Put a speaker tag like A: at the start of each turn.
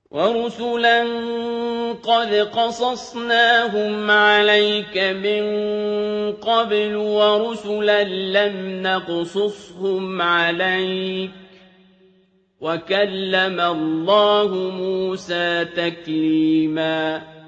A: وَرُسُلًا قَدْ قَصَصْنَاهُمْ عَلَيْكَ مِن قَبْلُ وَرُسُلًا لَّمْ نَقْصُصْهُمْ عَلَيْكَ ۚ وَكَلَّمَ اللَّهُ مُوسَىٰ تَكْلِيمًا